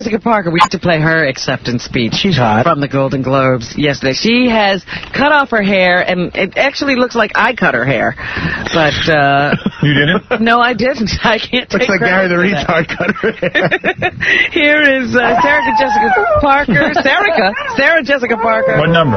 Jessica Parker, we had to play her acceptance speech. She's hot. From the Golden Globes yesterday. She has cut off her hair, and it actually looks like I cut her hair. But, You didn't? No, I didn't. I can't take Looks like Gary credit the for that. retard cut her hair. Here is Sarah Jessica Parker. Sarah Jessica Parker. What number?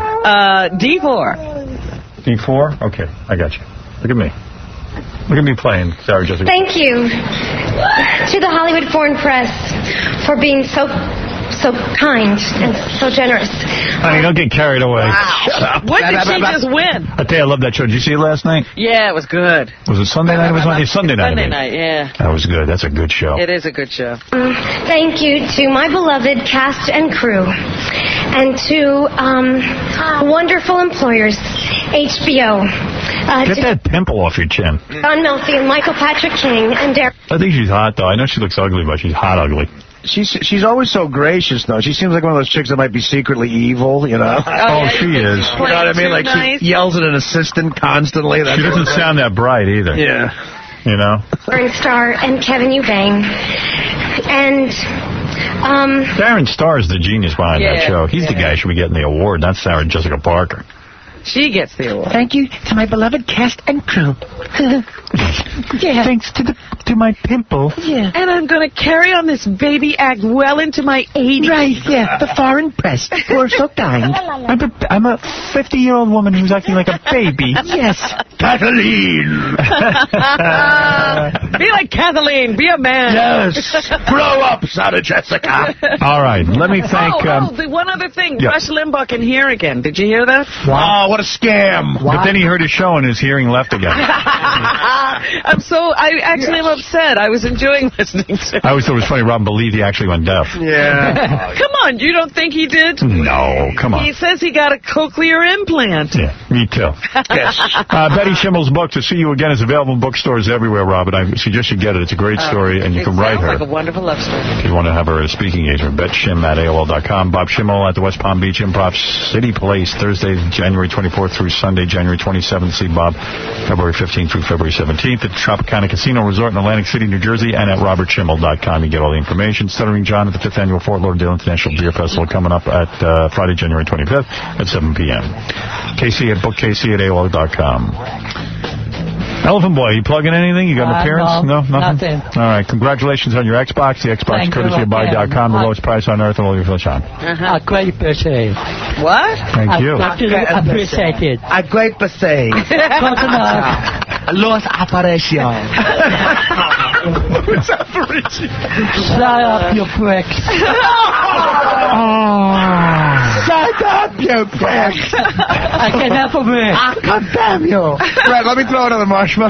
D4. D4? Okay, I got you. Look at me. Look at me playing Sarah Jessica. Thank you to the Hollywood Foreign Press for being so kind and so generous. Honey, don't get carried away. Wow. What did she just win? I tell you, I love that show. Did you see it last night? Yeah, it was good. Was it Sunday night? It was Sunday night. Sunday night, yeah. That was good. That's a good show. It is a good show. Thank you to my beloved cast and crew, and to wonderful employers, HBO. Get that pimple off your chin. John Melfi and Michael Patrick King and Derek. I think she's hot, though. I know she looks ugly, but she's hot ugly. She's always so gracious, though. She seems like one of those chicks that might be secretly evil, you know? Oh, she is. You know what I mean? Like, nice. she yells at an assistant constantly. She doesn't sound that bright, either. Yeah. You know? Darren Star and Kevin Eubank. And, Darren Star is the genius behind that show. He's the guy who should be getting the award, not Sarah Jessica Parker. She gets the award. Thank you to my beloved cast and crew. Thanks to my pimple. Yeah. And I'm going to carry on this baby act well into my 80s. Right, yeah. The foreign press. We're so kind. I'm a 50-year-old woman who's acting like a baby. Yes. Kathleen. Be like Kathleen. Be a man. Yes. Grow up, Sarah Jessica. All right. Let me thank... the one other thing. Yeah. Rush Limbaugh can hear again. Did you hear that? Wow, what a scam. But then he heard his show and his hearing left again. I actually am upset. I was enjoying listening to it. I always thought it was funny. Robin believed he actually went deaf. Yeah. Come on, you don't think he did? No, come on. He says he got a cochlear implant. Yeah, me too. Yes. Betty Schimmel's book, To See You Again, is available in bookstores everywhere, Robin. I suggest you get it. It's a great story, and you can write her. Sounds like a wonderful love story. If you want to have her as a speaking agent, betshim@AOL.com. Bob Schimmel at the West Palm Beach Improv City Place, Thursday, January 24th through Sunday, January 27th. See Bob February 15th through February 17th at the Tropicana Casino Resort in Atlantic City, New Jersey, and at robertschimmel.com. You get all the information. Stuttering John at the 5th Annual Fort Lauderdale International Beer Festival coming up at Friday, January 25th at 7 p.m. bookKC@AOL.com. Elephant Boy, you plugging anything? You got an appearance? No, nothing? All right. Congratulations on your Xbox. The Xbox Thank courtesy you. of buy.com, the lowest price on earth, and all your Sean. A great birthday. What? Thank you. I appreciate it. A great birthday. Los Aparición. What's Aparición? Shut up, you pricks. Shut up, you prick. I can help a bit. Ah, God damn you. Right, let me throw another marshmallow.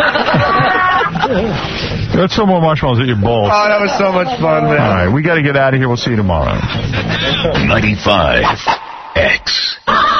Let's throw more marshmallows at your balls. Oh, that was so much fun, man. All right, we got to get out of here. We'll see you tomorrow. 95X.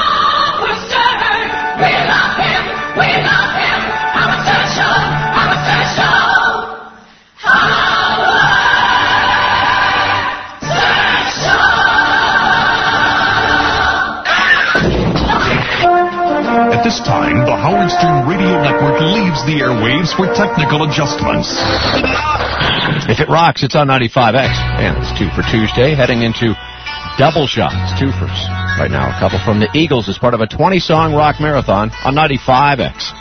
At this time, the Howard Stern Radio Network leaves the airwaves for technical adjustments. If it rocks, it's on 95X. And it's 2 for Tuesday, heading into double shots, twofers. Right now, a couple from the Eagles as part of a 20-song rock marathon on 95X.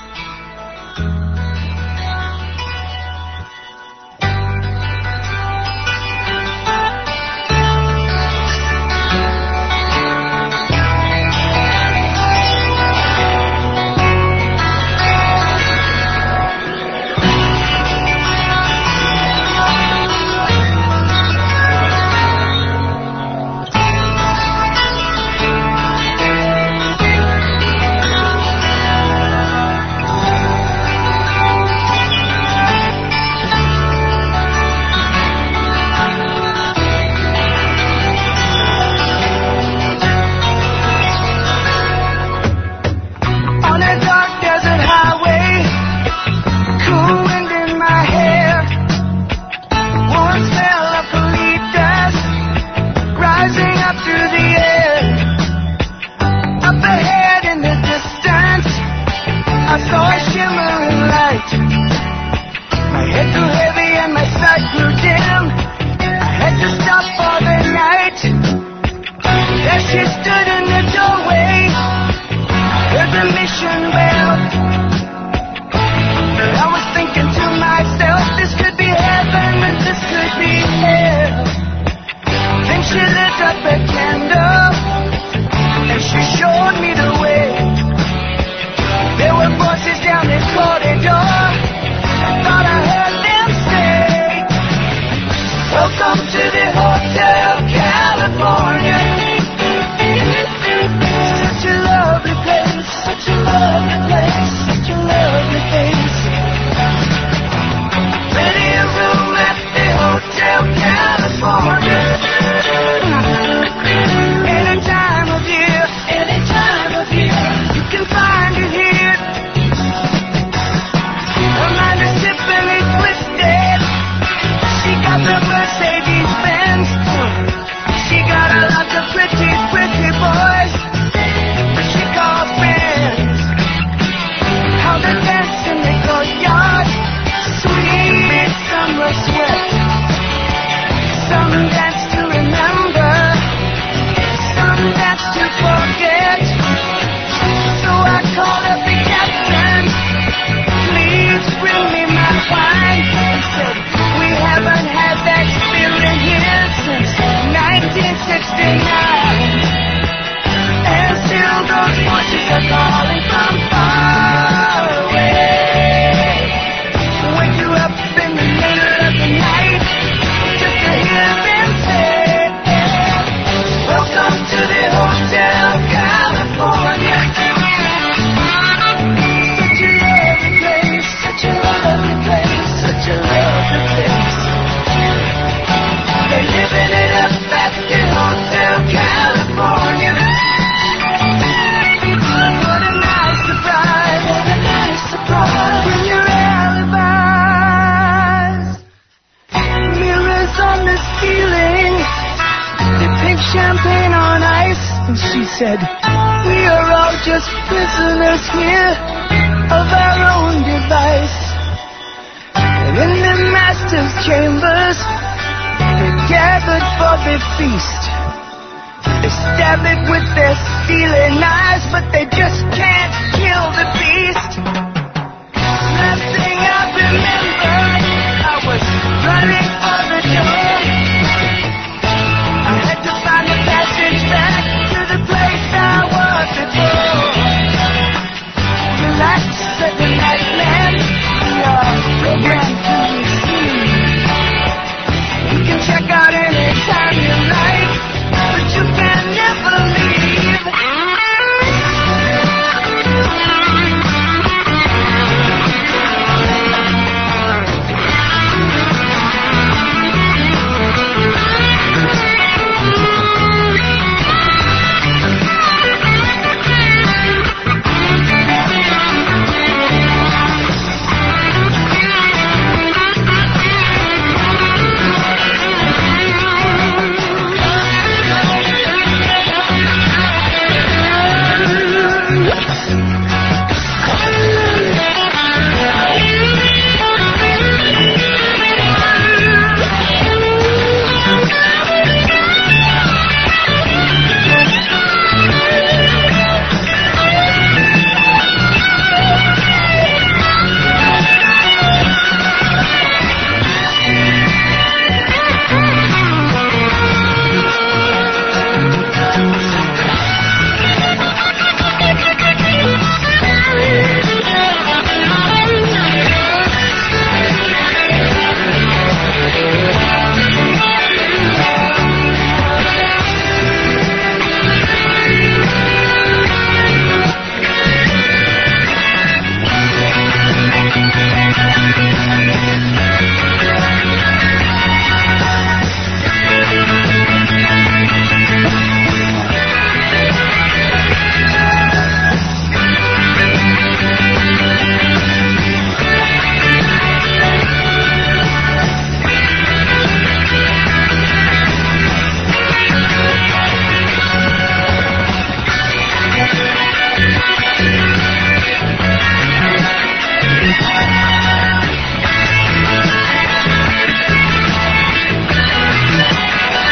And she said, we are all just prisoners here of our own device. And in the master's chambers, they gathered for the feast. They stab it with their stealing knives, but they just can't kill the beast. Last thing I remember, I was running for the door.